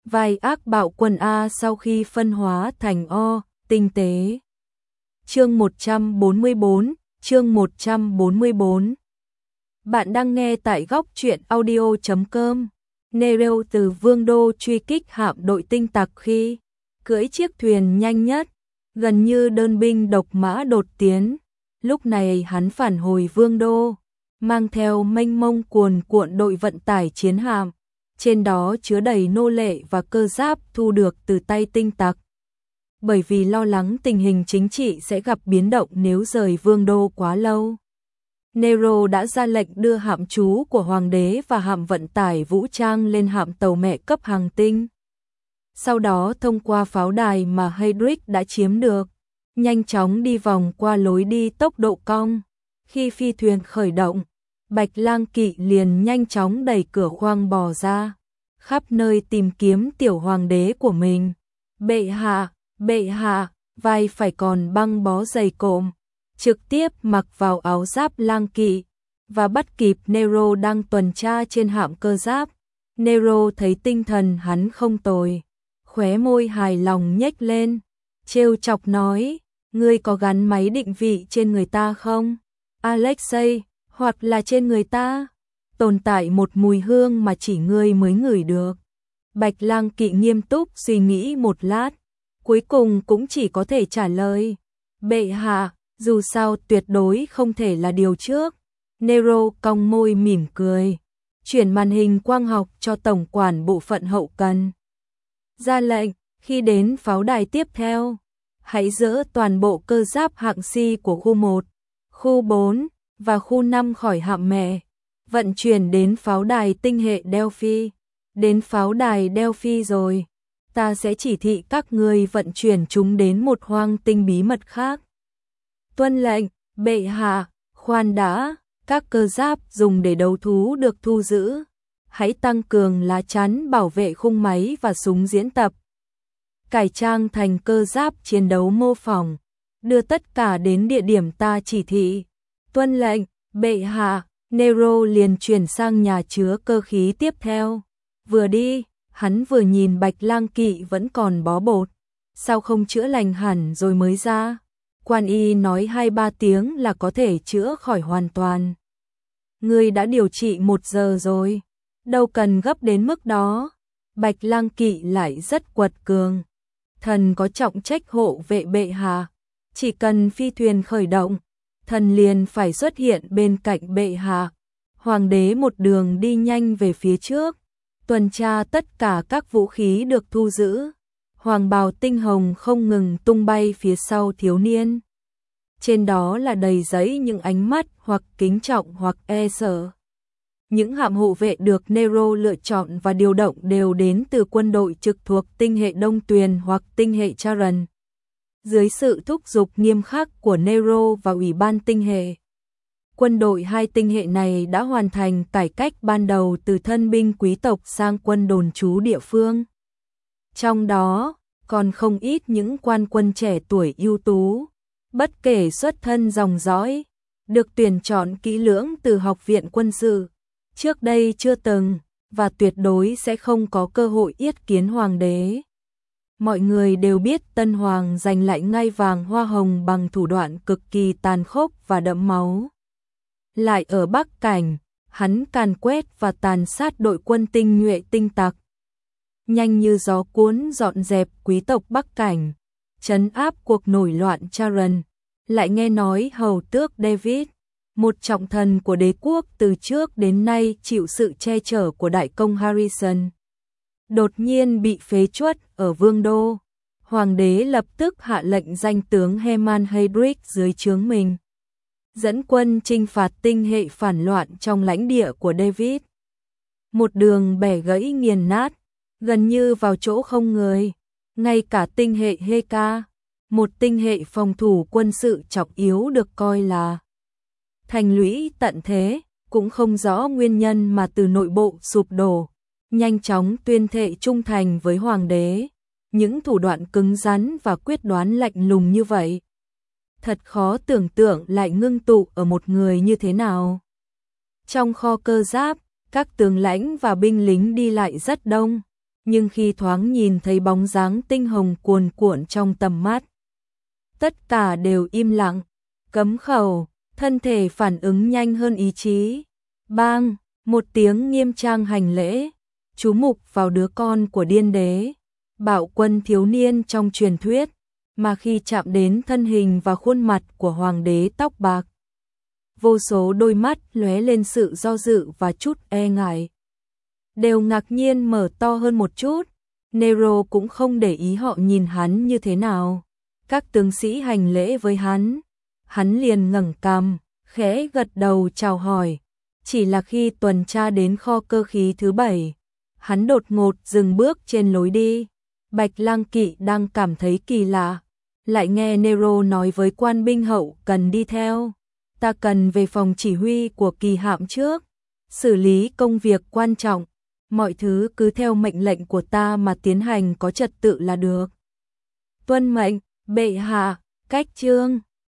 vai ác bạo quân A sau khi phân hóa thành O, tinh tế. Chương 144, chương 144. Bạn đang nghe tại góc truyện audio.com. Nero từ Vương đô truy kích hạm đội tinh tặc khi cưỡi chiếc thuyền nhanh nhất, gần như đơn binh độc mã đột tiến. Lúc này hắn phản hồi Vương đô, mang theo mênh mông cuồn cuộn đội vận tải chiến hạm, trên đó chứa đầy nô lệ và cơ giáp thu được từ tay tinh tặc. Bởi vì lo lắng tình hình chính trị sẽ gặp biến động nếu rời Vương đô quá lâu, Nero đã ra lệnh đưa hạm trú của hoàng đế và hạm vận tải vũ trang lên hạm tàu mẹ cấp hàng tinh. Sau đó thông qua pháo đài mà Heydrich đã chiếm được, nhanh chóng đi vòng qua lối đi tốc độ cong. Khi phi thuyền khởi động, Bạch Lang Kỵ liền nhanh chóng đẩy cửa khoang bò ra, khắp nơi tìm kiếm tiểu hoàng đế của mình. Bệ hạ, vai phải còn băng bó dày cộm, trực tiếp mặc vào áo giáp lang kỵ và bắt kịp Nero đang tuần tra trên hạm cơ giáp. Nero thấy tinh thần hắn không tồi, khóe môi hài lòng nhếch lên, trêu chọc nói: "Ngươi có gắn máy định vị trên người ta không, Alexei, hoặc là trên người ta tồn tại một mùi hương mà chỉ ngươi mới ngửi được?" Bạch Lang Kỵ nghiêm túc suy nghĩ một lát, cuối cùng cũng chỉ có thể trả lời: "Bệ hạ, dù sao tuyệt đối không thể là điều trước." Nero cong môi mỉm cười, chuyển màn hình quang học cho tổng quản bộ phận hậu cần. Ra lệnh, khi đến pháo đài tiếp theo, hãy dỡ toàn bộ cơ giáp hạng C của khu 1, khu 4 và khu 5 khỏi hạm mẹ, vận chuyển đến pháo đài tinh hệ Delphi. Đến pháo đài Delphi rồi, ta sẽ chỉ thị các ngươi vận chuyển chúng đến một hoang tinh bí mật khác. Tuân lệnh, bệ hạ. Khoan đã, các cơ giáp dùng để đấu thú được thu giữ. Hãy tăng cường lá chắn bảo vệ khung máy và súng diễn tập. Cải trang thành cơ giáp chiến đấu mô phỏng, đưa tất cả đến địa điểm ta chỉ thị. Tuân lệnh, bệ hạ. Nero liền chuyển sang nhà chứa cơ khí tiếp theo. Vừa đi, hắn vừa nhìn Bạch Lang Kỵ vẫn còn bó bột, sao không chữa lành hẳn rồi mới ra? Quan y nói 2-3 tiếng là có thể chữa khỏi hoàn toàn. Ngươi đã điều trị 1 giờ rồi, đâu cần gấp đến mức đó. Bạch Lang Kỵ lại rất quật cường. Thần có trọng trách hộ vệ bệ hạ, chỉ cần phi thuyền khởi động, thần liền phải xuất hiện bên cạnh bệ hạ. Hoàng đế một đường đi nhanh về phía trước, tuần tra tất cả các vũ khí được thu giữ. Hoàng bào tinh hồng không ngừng tung bay phía sau thiếu niên. Trên đó là đầy giấy những ánh mắt hoặc kính trọng hoặc e sợ. Những hạm hộ vệ được Nero lựa chọn và điều động đều đến từ quân đội trực thuộc tinh hệ Đông Tuyền hoặc tinh hệ Charon. Dưới sự thúc giục nghiêm khắc của Nero và Ủy ban tinh hệ, quân đội 2 tinh hệ này đã hoàn thành cải cách ban đầu từ thân binh quý tộc sang quân đồn trú địa phương. Trong đó, còn không ít những quan quân trẻ tuổi ưu tú, bất kể xuất thân dòng dõi, được tuyển chọn kỹ lưỡng từ học viện quân sự. Trước đây chưa từng, và tuyệt đối sẽ không có cơ hội yết kiến hoàng đế. Mọi người đều biết Tân Hoàng giành lại ngai vàng hoa hồng bằng thủ đoạn cực kỳ tàn khốc và đẫm máu. Lại ở Bắc Cảnh, hắn càn quét và tàn sát đội quân tinh nhuệ tinh tặc. Nhanh như gió cuốn dọn dẹp quý tộc Bắc Cảnh, trấn áp cuộc nổi loạn Charon. Lại nghe nói hầu tước David, một trọng thần của đế quốc từ trước đến nay chịu sự che chở của đại công Harrison, đột nhiên bị phế truất ở Vương đô. Hoàng đế lập tức hạ lệnh danh tướng Hermann Heydrich dưới trướng mình, dẫn quân chinh phạt tinh hệ phản loạn trong lãnh địa của David. Một đường bẻ gãy nghiền nát, gần như vào chỗ không người. Ngay cả tinh hệ Heka, một tinh hệ phòng thủ quân sự trọng yếu được coi là thành lũy tận thế, cũng không rõ nguyên nhân mà từ nội bộ sụp đổ, nhanh chóng tuyên thệ trung thành với hoàng đế. Những thủ đoạn cứng rắn và quyết đoán lạnh lùng như vậy, thật khó tưởng tượng lại ngưng tụ ở một người như thế nào. Trong kho cơ giáp, các tướng lãnh và binh lính đi lại rất đông, nhưng khi thoáng nhìn thấy bóng dáng tinh hồng cuồn cuộn trong tầm mắt, tất cả đều im lặng, cấm khẩu, thân thể phản ứng nhanh hơn ý chí. Bang, một tiếng nghiêm trang hành lễ, chú mục vào đứa con của điên đế, bạo quân thiếu niên trong truyền thuyết, mà khi chạm đến thân hình và khuôn mặt của hoàng đế tóc bạc, vô số đôi mắt lóe lên sự do dự và chút e ngại, đều ngạc nhiên mở to hơn một chút. Nero cũng không để ý họ nhìn hắn như thế nào. Các tướng sĩ hành lễ với hắn liền ngẩng cằm, khẽ gật đầu chào hỏi. Chỉ là khi tuần tra đến kho cơ khí thứ 7, hắn đột ngột dừng bước trên lối đi. Bạch Lang Kỵ đang cảm thấy kỳ lạ, lại nghe Nero nói với quan binh hậu cần đi theo. Ta cần về phòng chỉ huy của kỳ hạm trước, xử lý công việc quan trọng, mọi thứ cứ theo mệnh lệnh của ta mà tiến hành có trật tự là được. Tuân mệnh, bệ hạ. Cách chương